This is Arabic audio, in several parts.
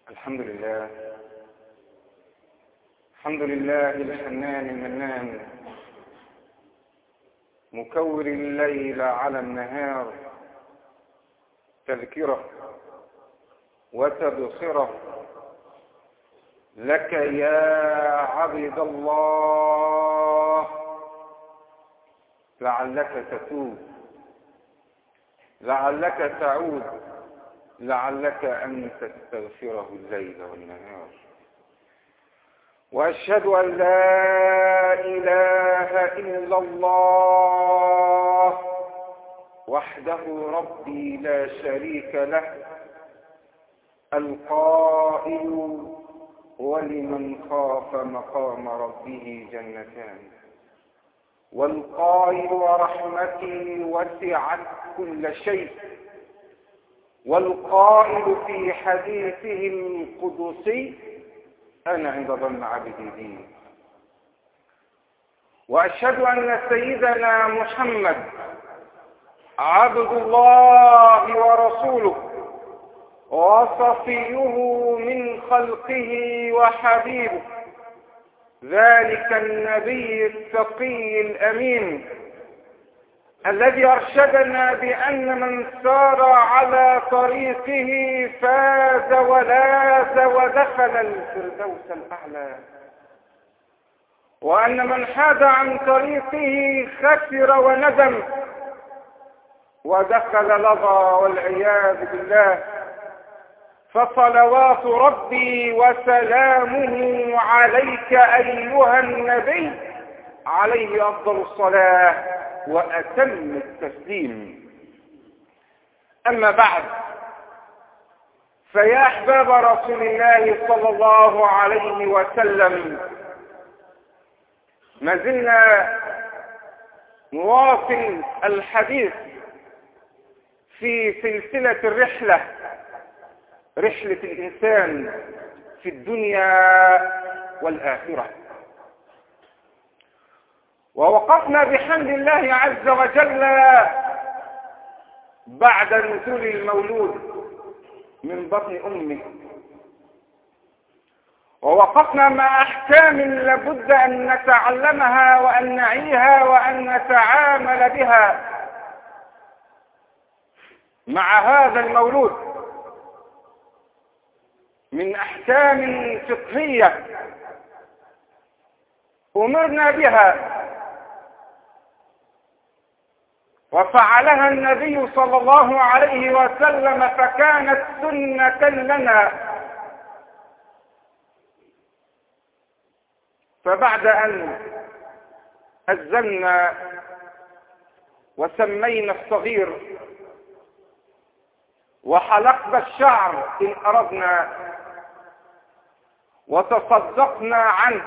الحمد لله. الحمد لله الحنان المنان، مكور الليل على النهار، تذكرة وتبصرة لك يا عبد الله، لعلك تتوب، لعلك تعود، لعلك أن تستغفره الليل والنهار. وأشهد أن لا إله إلا الله وحده ربي لا شريك له، القائل: ولمن خاف مقام ربه جنتان، والقائل: ورحمتي وسعت كل شيء، والقائل في حديثه القدسي: أنا عند ظن عبدي بي. وأشهد أن سيدنا محمد عبد الله ورسوله، وصفيه من خلقه وحبيبه، ذلك النبي التقي الأمين الذي أرشدنا بأن من سار على طريقه فاز ولاذ ودخل الفردوس الأعلى، وأن من حاد عن طريقه خسر وندم ودخل لظى والعياذ بالله. فصلوات ربي وسلامه عليك أيها النبي، عليه أفضل الصلاة وأتم التسليم. أما بعد، فيا أحباب رسول الله صلى الله عليه وسلم، ما زلنا نواصل الحديث في سلسلة الرحلة، رحلة الإنسان في الدنيا والآخرة. ووقفنا بحمد الله عز وجل بعد نزول المولود من بطن أمه، ووقفنا مع أحكام لابد أن نتعلمها وأن نعيها وأن نتعامل بها مع هذا المولود من أحكام فقهية أمرنا بها وفعلها النبي صلى الله عليه وسلم، فكانت سنة لنا. فبعد أن أزلنا وسمينا الصغير وحلقنا الشعر إن أردنا وتصدقنا عنه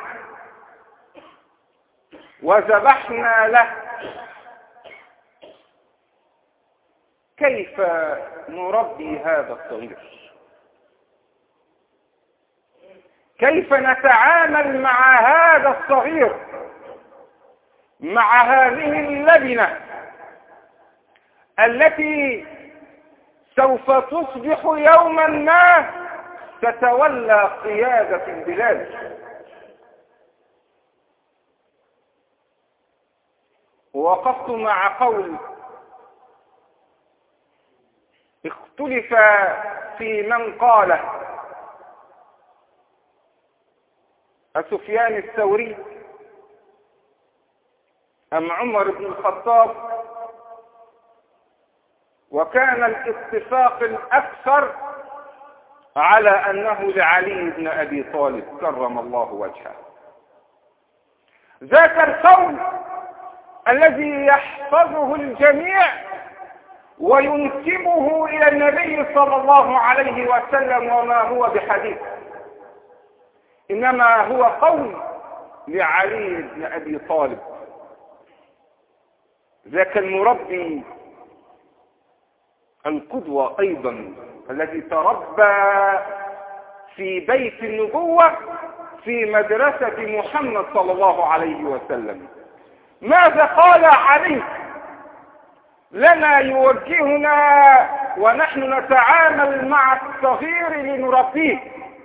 وذبحنا له، كيف نربي هذا الصغير؟ كيف نتعامل مع هذا الصغير، مع هذه اللبنة التي سوف تصبح يوما ما تتولى قيادة البلاد؟ ووقفت مع قول اختلف في من قاله: سفيان الثوري أم عمر بن الخطاب؟ وكان الاتفاق الأكثر على أنه لعلي بن أبي طالب كرم الله وجهه. ذاك القول الذي يحفظه الجميع وينسبه إلى النبي صلى الله عليه وسلم، وما هو بحديث، إنما هو قول لعلي بن أبي طالب، ذاك المربي القدوة أيضا الذي تربى في بيت النبوة في مدرسة محمد صلى الله عليه وسلم. ماذا قال علي لنا يوجهنا ونحن نتعامل مع الصغير لنربيه؟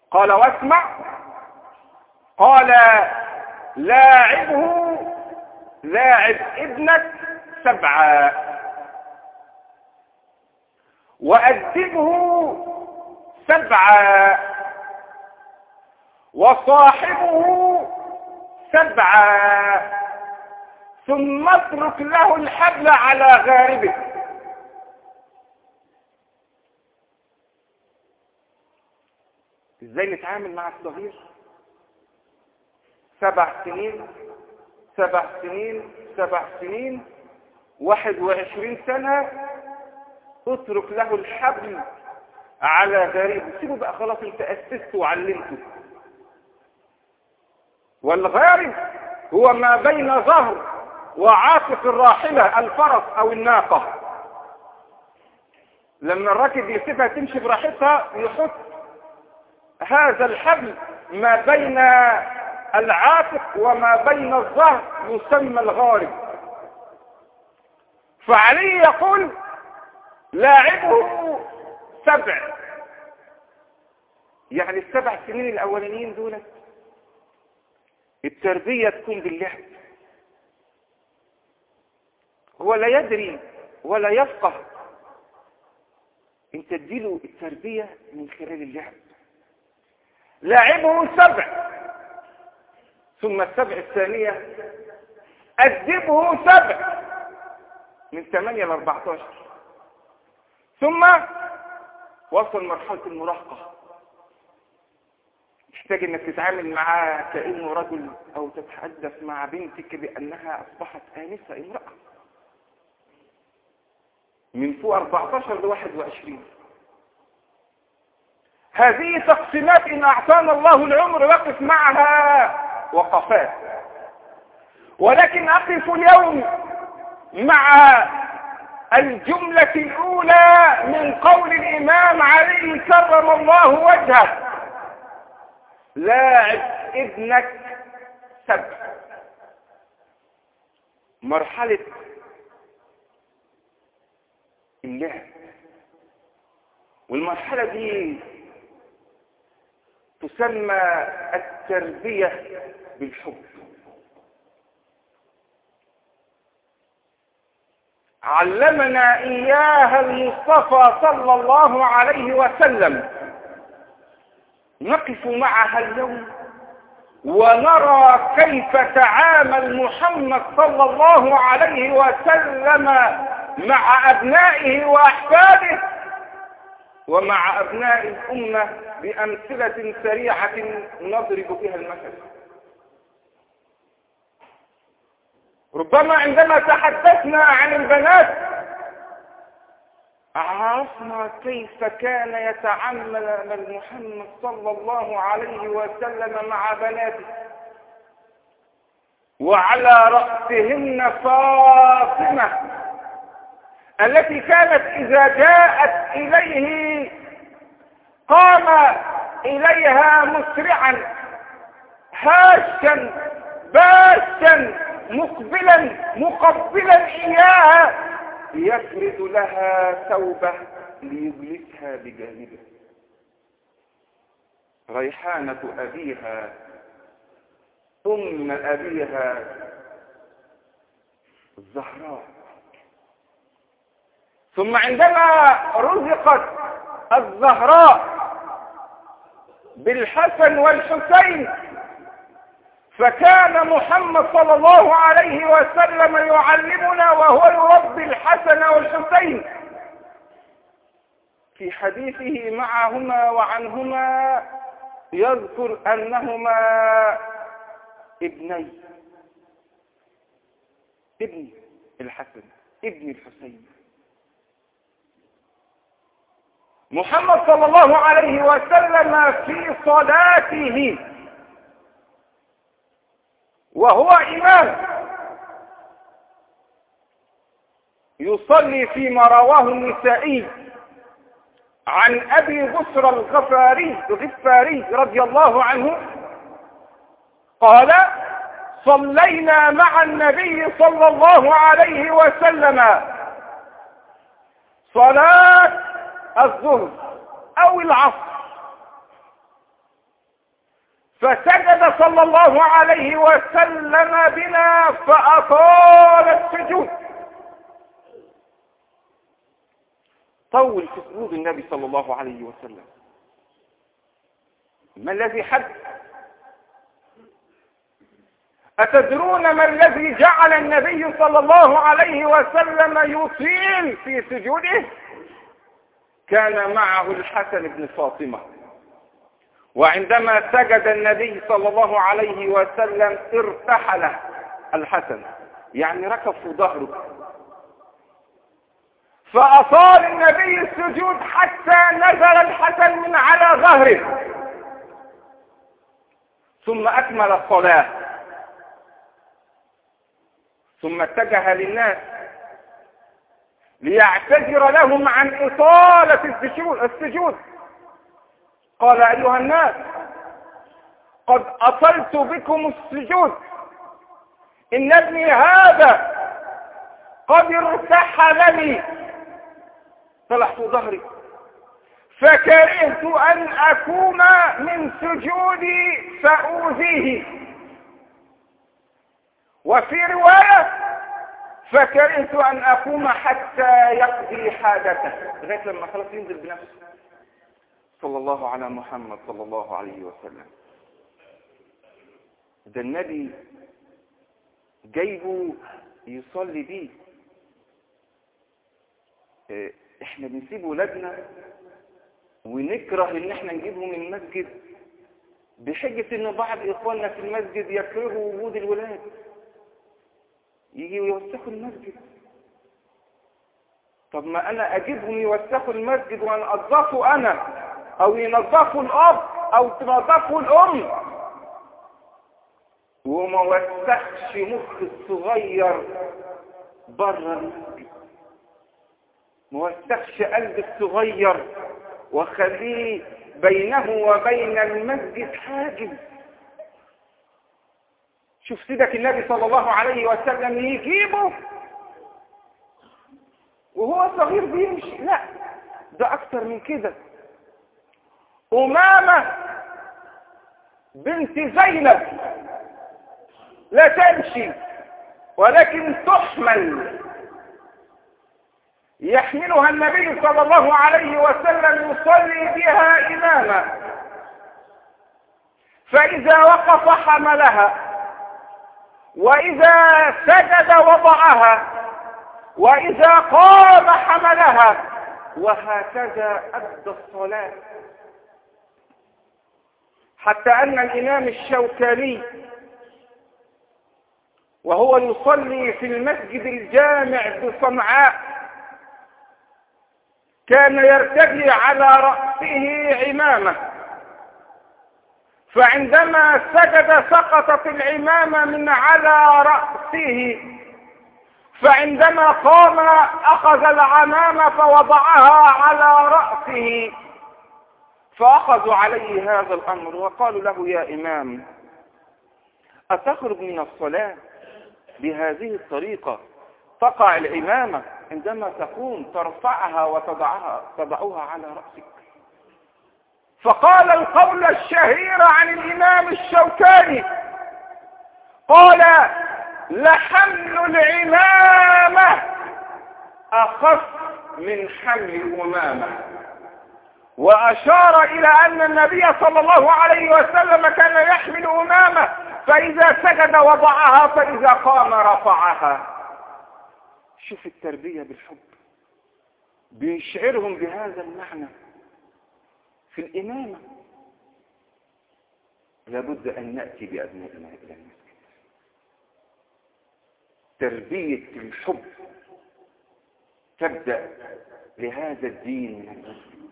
قال واسمع. قال لاعب ابنك 7 وأدبه 7 وصاحبه 7 ثم اترك له الحبل على غاربه. ازاي نتعامل مع الصغير؟ 7 سنين 21 سنة، اترك له الحبل على غاربه. سيبه بقى، خلاص انت أسسته وعلمته. والغارب هو ما بين ظهر وعاتق الراحلة، الفرس أو الناقة. لما الراكب يسيبها تمشي براحتها يحط هذا الحبل ما بين العاتق وما بين الظهر، يسمى الغارب. فعلي يقول لاعبه 7، يعني ال7 سنين الأولانيين دول التربية تكون باللعب. هو لا يدري ولا يفقه، انت تديله التربية من خلال اللعب. لاعبه 7، ثم 7 الثانية أدبه 7 من 8 ل 14، ثم وصل مرحلة المراهقة. تحتاج انك تتعامل معاه كأنه رجل، او تتحدث مع بنتك بأنها اصبحت آنسة، امرأة، من فوق 14 ل 21. هذه تقسيمات إن أعطانا الله العمر وقف معها وقفات، ولكن أقف اليوم مع الجملة الأولى من قول الإمام علي كرم الله وجهه: لاعب ابنك 7. مرحلة اللعب، والمرحلة دي تسمى التربية بالحب. علمنا إياها المصطفى صلى الله عليه وسلم، نقف معها اليوم ونرى كيف تعامل محمد صلى الله عليه وسلم مع أبنائه وأحفاده ومع أبناء الأمة بأمثلة سريعة نضرب بها المثل. ربما عندما تحدثنا عن البنات عرفنا كيف كان يتعامل محمد صلى الله عليه وسلم مع بناته، وعلى رأسهن فاطمة التي كانت إذا جاءت إليه قام إليها مسرعا هاشا باشا مقبلا إياها، يفرد لها ثوبه ليجلسها بجانبه. ريحانة أبيها، أم أبيها الزهراء. ثم عندما رزقت الزهراء بالحسن والحسين، فكان محمد صلى الله عليه وسلم يعلمنا وهو يربي الحسن والحسين في حديثه معهما وعنهما، يذكر أنهما ابني الحسن ابن الحسين. محمد صلى الله عليه وسلم في صلاته وهو إمام يصلي فيما رواه النسائي عن أبي بصر الغفاري رضي الله عنه قال: صلينا مع النبي صلى الله عليه وسلم صلاة الظهر أو العصر، فسجد صلى الله عليه وسلم بنا فأطال السجود. طول في سجود النبي صلى الله عليه وسلم. ما الذي حدث؟ أتدرون ما الذي جعل النبي صلى الله عليه وسلم يطيل في سجوده؟ كان معه الحسن بن فاطمة، وعندما سجد النبي صلى الله عليه وسلم ارتحل الحسن، يعني ركب في ظهره، فأطال النبي السجود حتى نزل الحسن من على ظهره، ثم أكمل الصلاة، ثم اتجه للناس ليعتذر لهم عن إطالة السجود. قال: أيها الناس، قد أطلت بكم السجود، إن ابني هذا قد ارتحلني، طلعت ظهري، فكرهت أن أقوم من سجودي فأوذيه. وفي رواية: فكرهت أن أقوم حتى يقضي حاجته، لغاية لما خلاص ينزل بنفسه. صلى الله على محمد صلى الله عليه وسلم. ده النبي جايبه يصلي بيه. احنا بنسيب ولادنا ونكره ان احنا نجيبهم من المسجد بحجة ان بعض اخواننا في المسجد يكرهوا وجود الولاد، يجي يوسخوا المسجد. طب ما انا اجيبهم يوسخوا المسجد وانظفه انا، او ينظفوا الاب، او تنظفوا الام، وما وسخش مخ الصغير بره المسجد، ما وسخش قلب الصغير وخليه بينه وبين المسجد حاجز. شوف سيدك النبي صلى الله عليه وسلم يجيبه وهو صغير بيمشي، لا ده اكتر من كده. أمامة بنت زينب لا تمشي ولكن تحمل، يحملها النبي صلى الله عليه وسلم يصلي بها إماما، فإذا وقف حملها، وإذا سجد وضعها، وإذا قام حملها، وهكذا أدى الصلاة. حتى أن الإمام الشوكاني وهو يصلي في المسجد الجامع بصنعاء كان يرتدي على رأسه عمامة، فعندما سجد سقطت العمامة من على رأسه، فعندما قام أخذ العمامة فوضعها على رأسه، فأخذوا عليه هذا الأمر وقالوا له: يا إمام، أتخرج من الصلاة بهذه الطريقة؟ تقع العمامة عندما تقوم ترفعها وتضعها على رأسك. فقال القول الشهير عن الإمام الشوكاني، قال: لحمل العمامة أخف من حمل الأمامة. وأشار إلى أن النبي صلى الله عليه وسلم كان يحمل أمامة، فإذا سجد وضعها، فإذا قام رفعها. شوف التربية بالحب، بيشعرهم بهذا المعنى في الإمامة. لابد أن نأتي بأبنائنا إلى المسجد. تربية الحب تبدأ لهذا الدين من المسجد.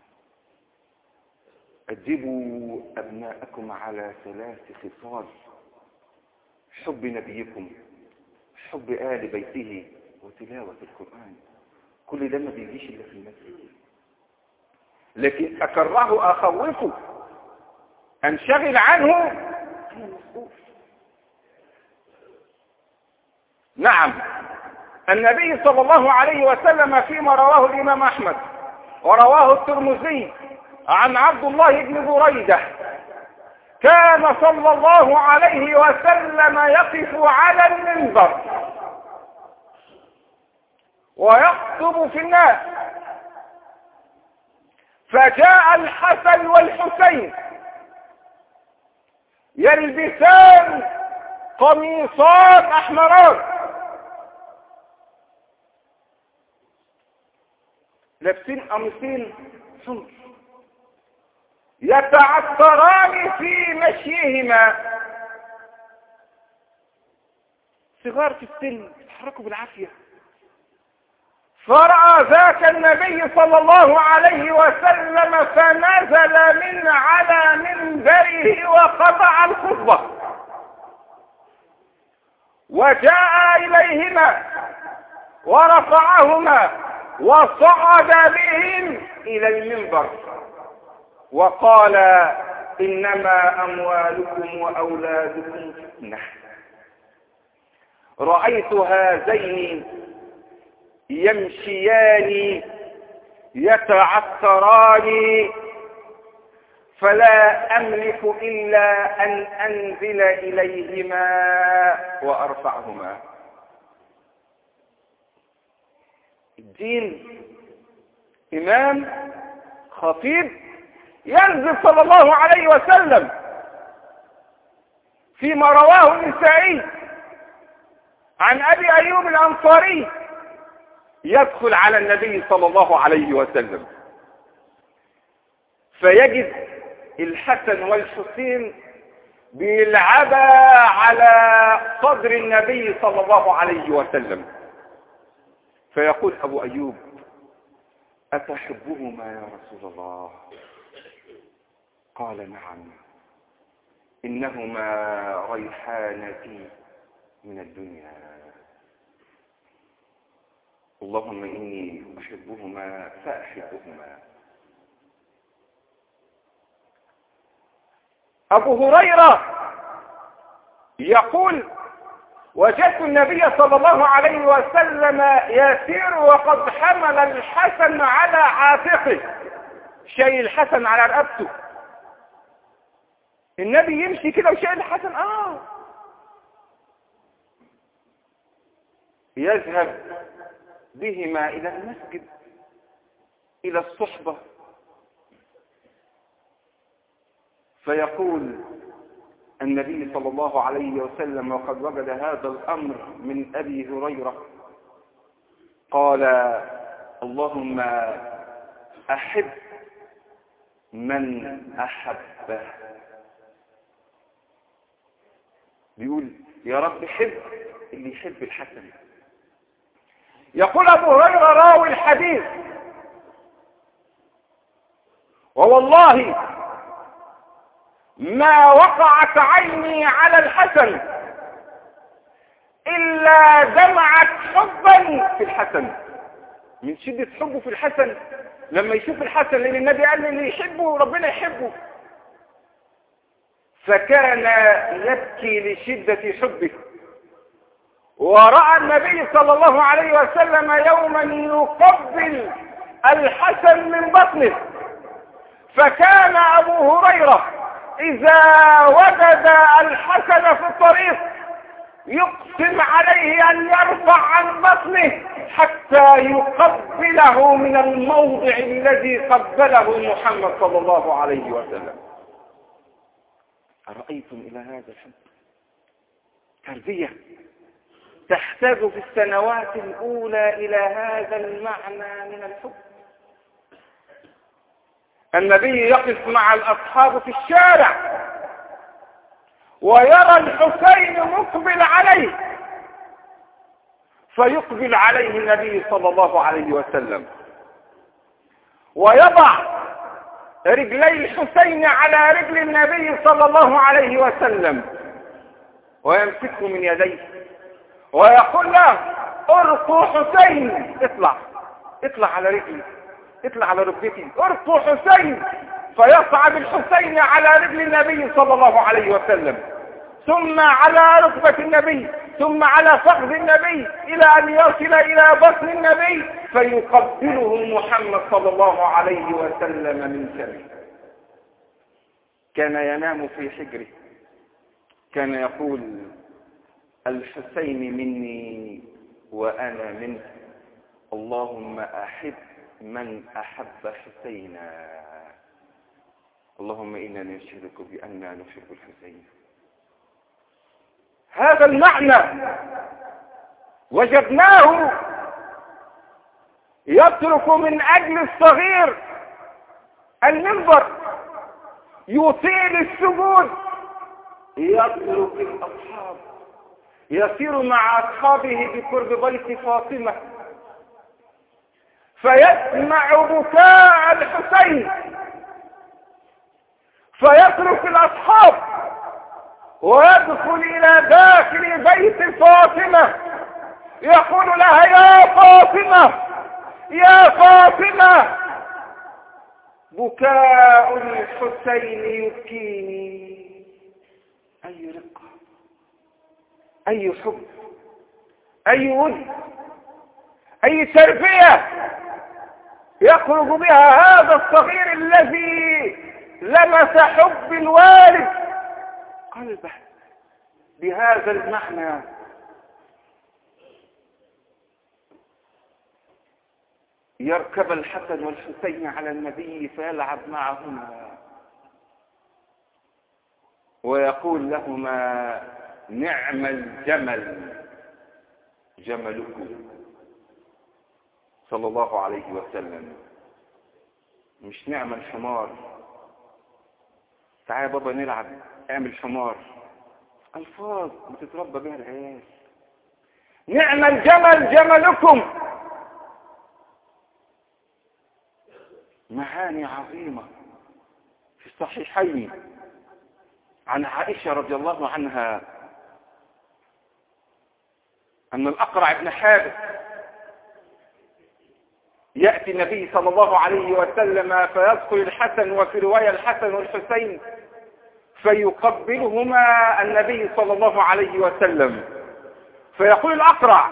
أدبوا أبناءكم على 3 خصال: حب نبيكم، حب آل بيته، وتلاوة القرآن. كل ده ما بيجيش إلا في المسجد. لكن أكرهه أخوفه أنشغل عنه، أنا مسؤول. نعم، النبي صلى الله عليه وسلم فيما رواه الإمام أحمد ورواه الترمذي عن عبد الله بن بريدة كان صلى الله عليه وسلم يقف على المنبر ويخطب في الناس، فجاء الحسن والحسين يلبسان قميصان احمران، لابسين قميصين حمر، يتعثران في مشيهما، صغار في السن يتحركوا بالعافية. فرأى ذاك النبي صلى الله عليه وسلم فنزل من على منبره وقطع الخطبة وجاء إليهما ورفعهما وصعد بهم إلى المنبر وقال: إنما أموالكم وأولادكم فتنة. رأيت هذين يمشيان يتعثران فلا أملك إلا أن أنزل إليهما وأرفعهما. الدين إمام خطيب ينزل صلى الله عليه وسلم فيما رواه النسائي عن أبي أيوب الأنصاري، يدخل على النبي صلى الله عليه وسلم فيجد الحسن والحسين بيلعبا على صدر النبي صلى الله عليه وسلم، فيقول أبو أيوب: أتحبهما يا رسول الله؟ قال: نعم، إنهما ريحانتي من الدنيا، اللهم إني أحبهما فأحبهما. أبو هريرة يقول: وجدت النبي صلى الله عليه وسلم يسير وقد حمل الحسن على عاتقه، شايل الحسن على رقبته. النبي يمشي كده وشايل الحسن، يذهب بهما إلى المسجد، إلى الصحبة، فيقول النبي صلى الله عليه وسلم وقد وجد هذا الأمر من أبي هريرة، قال: اللهم أحب من أحبه. بيقول: يا رب حب اللي يحب الحسن. يقول أبو هريرة راوي الحديث: ووالله ما وقعت عيني على الحسن إلا دمعت حبا في الحسن. من شدة حبه في الحسن لما يشوف الحسن، لأن النبي قال لي اللي يحبه ربنا يحبه، فكان يبكي لشدة حبه. ورأى النبي صلى الله عليه وسلم يوما يقبل الحسن من بطنه، فكان أبو هريرة إذا وجد الحسن في الطريق يقسم عليه أن يرفع عن بطنه حتى يقبله من الموضع الذي قبله محمد صلى الله عليه وسلم. أرأيتم إلى هذا الحب؟ تربية تحتاج في السنوات الأولى إلى هذا المعنى من الحب. النبي يقف مع الأصحاب في الشارع ويرى الحسين مقبل عليه، فيقبل عليه النبي صلى الله عليه وسلم ويضع رجلي الحسين على رجل النبي صلى الله عليه وسلم ويمسكه من يديه ويقول له: ارقوا حسين، اطلع على رجلي، اطلع على ركبتي، ارقوا حسين. فيصعد الحسين على رجل النبي صلى الله عليه وسلم، ثم على ركبة النبي، ثم على فخذ النبي، إلى أن يصل إلى بطن النبي فيقبله محمد صلى الله عليه وسلم من شمه. كان ينام في حجره كان يقول: الحسين مني وأنا منه، اللهم أحب من أحب حسينا، اللهم إنا نشهدك بأننا نحب الحسين. هذا المعنى وجدناه يترك من أجل الصغير المنبر، يطيل السجود، يترك الأصحاب، يسير مع أصحابه بقرب بيت فاطمة فيسمع بكاء الحسين، فيترك الأصحاب ويدخل إلى داخل بيت فاطمة يقول لها: يا فاطمة يا فاطمة، بكاء الحسين يبكيني. أي رقة، أي حب، أي ود، أي تربية يخرج بها هذا الصغير الذي لمس حب الوالد قلبه بهذا المعنى. يركب الحسن والحسين على النبي فيلعب معهما ويقول لهما: نعم الجمل جملكم، صلى الله عليه وسلم، مش نعم الحمار. تعال يا بابا نلعب، اعمل حمار، الفاظ بتتربى بها العيال. نعم الجمل جملكم، معاني عظيمة في الصحيحين عن عائشة رضي الله عنها أن الأقرع بن حابس يأتي النبي صلى الله عليه وسلم فيدخل الحسن، وفي رواية الحسن والحسين، فيقبلهما النبي صلى الله عليه وسلم، فيقول الأقرع: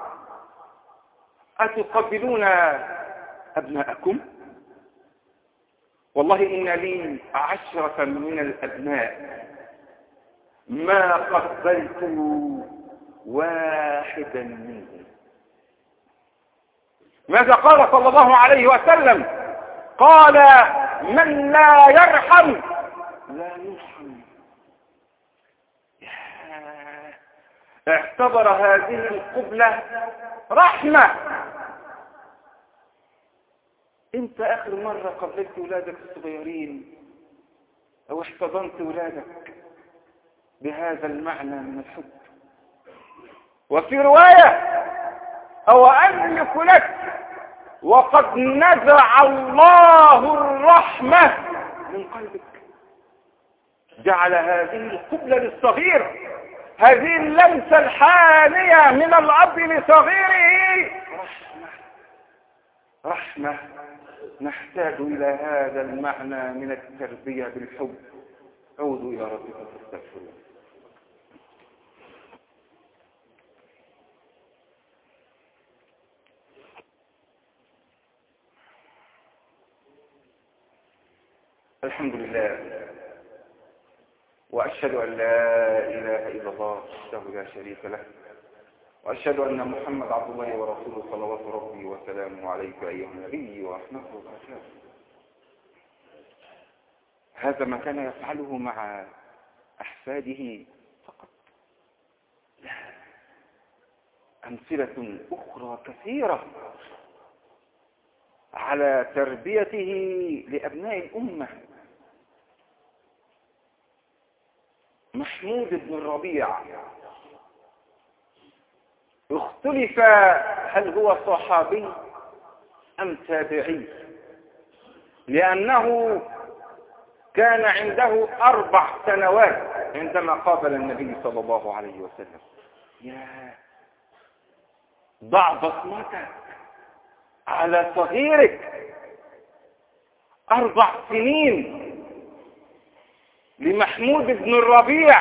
أتقبلون أبناءكم؟ والله إن لي 10 من الأبناء ما قبلت واحدا منهم. ماذا قال صلى الله عليه وسلم؟ قال: من لا يرحم لا يرحم. اعتبر هذه القبلة رحمة. انت اخر مرة قبلت ولادك الصغيرين او احتضنت ولادك بهذا المعنى من الحب؟ وفي رواية: او املك لك وقد نزع الله الرحمة من قلبك. جعل هذه القبلة للصغير، هذه اللمسة الحانية من الأب لصغيره رحمة. نحتاج إلى هذا المعنى من التربية بالحب. عودوا إلى ربكم فاستغفروا. الحمد لله، وأشهد أن لا إله إلا الله وحده لا شريك له، وأشهد أن محمد عبد الله ورسوله، صلوات ربي وسلامه عليك أيها النبي ورحمته وبركاته. هذا ما كان يفعله مع أحفاده فقط، لا، أمثلة أخرى كثيرة على تربيته لأبناء الأمة. محمود بن الربيع اختلف هل هو صحابي أم تابعي، لأنه كان عنده 4 سنوات عندما قابل النبي صلى الله عليه وسلم. يا ضع بصمتك على صغيرك. 4 سنين لمحمود بن الربيع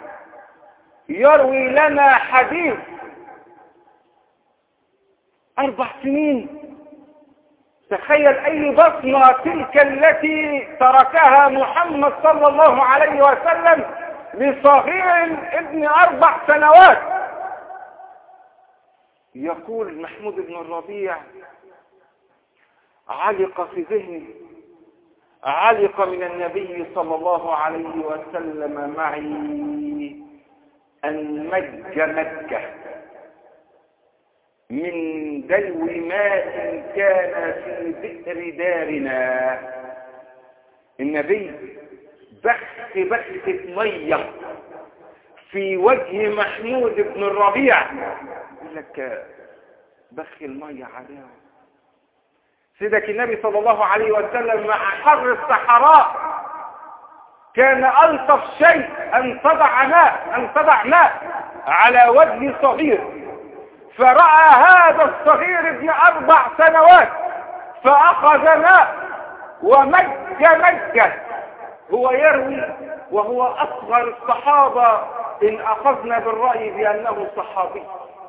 يروي لنا حديث. 4 سنين تخيل أي بصمة تلك التي تركها محمد صلى الله عليه وسلم لصغير ابن 4 سنوات. يقول محمود بن الربيع: علق في ذهني، علق من النبي صلى الله عليه وسلم معي أن مج مكة من دلو ماء كان في بئر دارنا. النبي بخ مية في وجه محمود بن الربيع، يقول لك بخ المية عليه. سيدك النبي صلى الله عليه وسلم مع حر الصحراء كان ألطف شيء أن تضع ماء على وجه صغير، فرأى هذا الصغير ابن 4 سنوات فأخذ ماء ومج. هو يروي وهو أصغر الصحابة إن أخذنا بالرأي بأنه صحابي.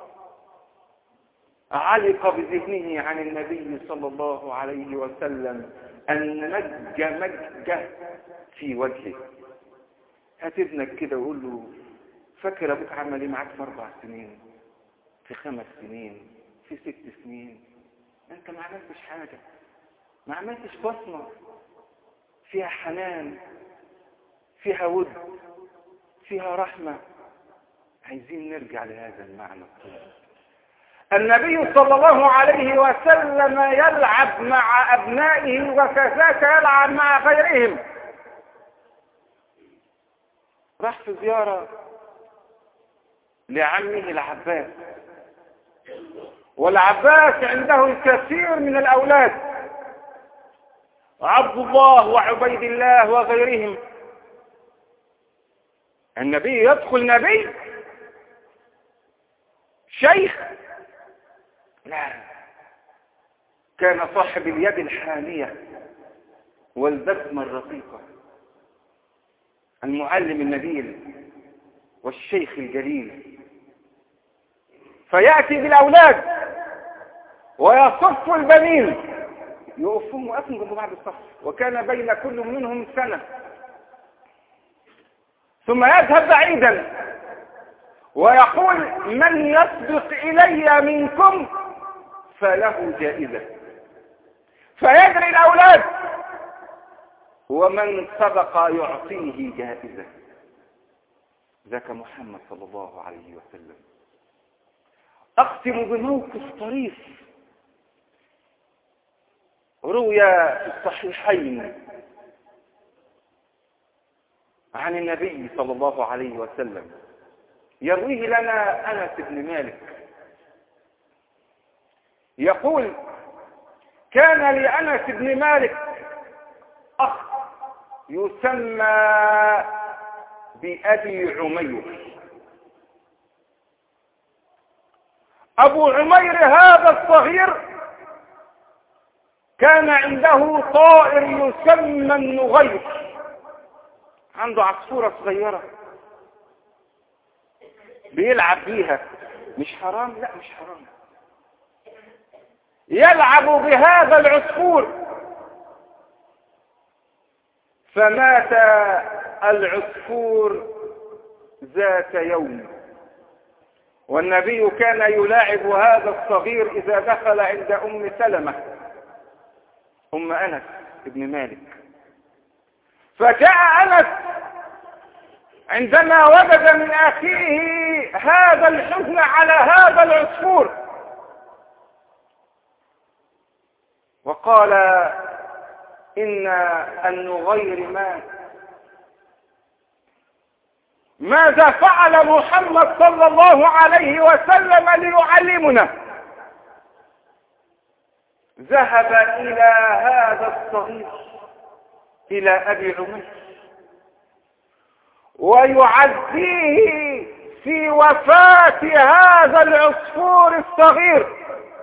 علق بذهنه عن النبي صلى الله عليه وسلم أن مج في وجهه. هات ابنك كده وقول له: فاكر أبوك عمل ايه معاك في 4 سنين، في 5 سنين، في 6 سنين؟ أنت ما عملتش حاجة، ما عملتش بصمة فيها حنان، فيها ود، فيها رحمة. عايزين نرجع لهذا المعنى الطيب. النبي صلى الله عليه وسلم يلعب مع أبنائه وكذاك يلعب مع غيرهم. راح في زيارة لعمه العباس، والعباس عنده الكثير من الأولاد، عبد الله وعبيد الله وغيرهم. النبي يدخل نبي شيخ؟ لا، كان صاحب اليد الحانية والبسمة الرقيقة، المعلم النبيل والشيخ الجليل. فيأتي بالأولاد ويصف البنين، يقفون وقفوا جنب بعض الصف، وكان بين كل منهم سنة. ثم يذهب بعيدا ويقول: من يسبق إلي منكم فله جائزة. فيجري الأولاد ومن سبق يعطيه جائزة. ذاك محمد صلى الله عليه وسلم. أختم بموقف طريف روي في الصحيحين عن النبي صلى الله عليه وسلم، يرويه لنا أنس بن مالك. يقول: كان لأنس بن مالك أخ يسمى بأبي عمير. أبو عمير هذا الصغير كان عنده طائر يسمى النغير، عنده عصفورة صغيرة بيلعب بيها. مش حرام؟ لا مش حرام. يلعب بهذا العصفور، فمات العصفور ذات يوم، والنبي كان يلاعب هذا الصغير إذا دخل عند أم سلمة أم أنس بن مالك. فجاء أنس عندما وجد من أخيه هذا الحزن على هذا العصفور، وقال: إن النغير مات. ماذا فعل محمد صلى الله عليه وسلم ليعلمنا؟ ذهب إلى هذا الصغير، إلى أبي عمير، ويعزيه في وفاة هذا العصفور الصغير،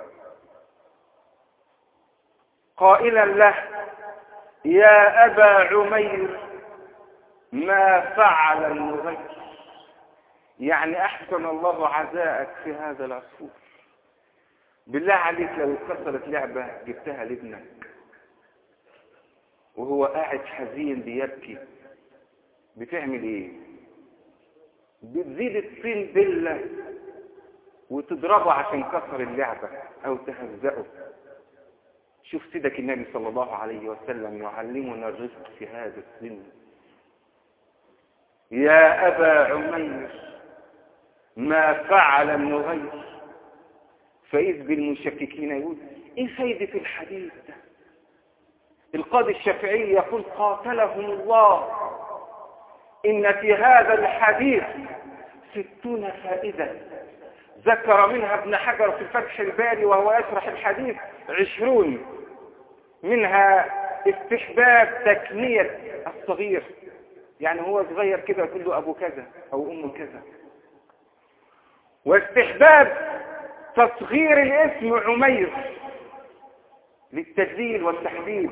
قائلا له: يا أبا عمير ما فعل النغير؟ يعني أحسن الله عزاءك في هذا العصفور. بالله عليك لو اتكسرت لعبة جبتها لابنك وهو قاعد حزين بيبكي، بتعمل ايه؟ بتزيد الطين بلة وتضربه عشان كسر اللعبة او تهزقه. شوف سيدك النبي صلى الله عليه وسلم يعلمنا الرزق في هذا السن. يا أبا عمير ما فعل النغير، فإذ بالمشككين يقول ايه فايدة الحديث ده؟ القاضي الشافعي يقول قاتلهم الله إن في هذا الحديث 60 فائدة، ذكر منها ابن حجر في فتح الباري وهو يشرح الحديث 20، منها استحباب تكنية الصغير، يعني هو صغير كده يقول له أبو كذا أو أم كذا، واستحباب تصغير الاسم عمير للتدليل والتحبيب،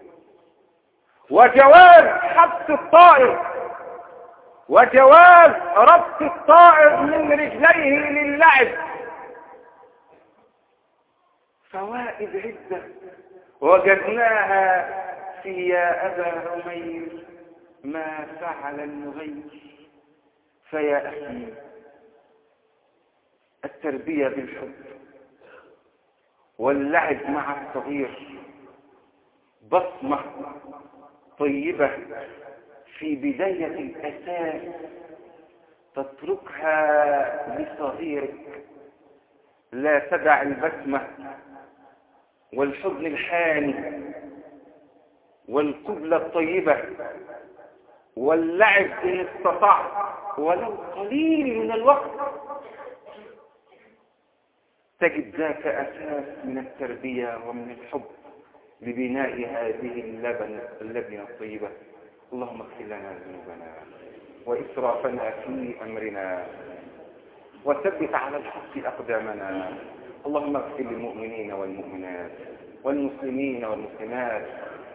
وجواز حبس الطائر وجواز ربط الطائر من رجليه للعب. فوائد عدة وجدناها في يا أبا عمير ما فعل النغير. فيا أخي التربية بالحب واللعب مع الصغير بصمة طيبة في بداية الأساس تتركها لصغيرك. لا تدع البسمة والحضن الحاني والقبلة الطيبة واللعب إن استطعت ولو قليل من الوقت، تجد ذاك أساس من التربية ومن الحب لبناء هذه اللبنة الطيبة. اللهم اغفر لنا ذنوبنا وإسرافنا في أمرنا وثبت على الحق أقدامنا. اللهم اغفر للمؤمنين والمؤمنات والمسلمين والمسلمات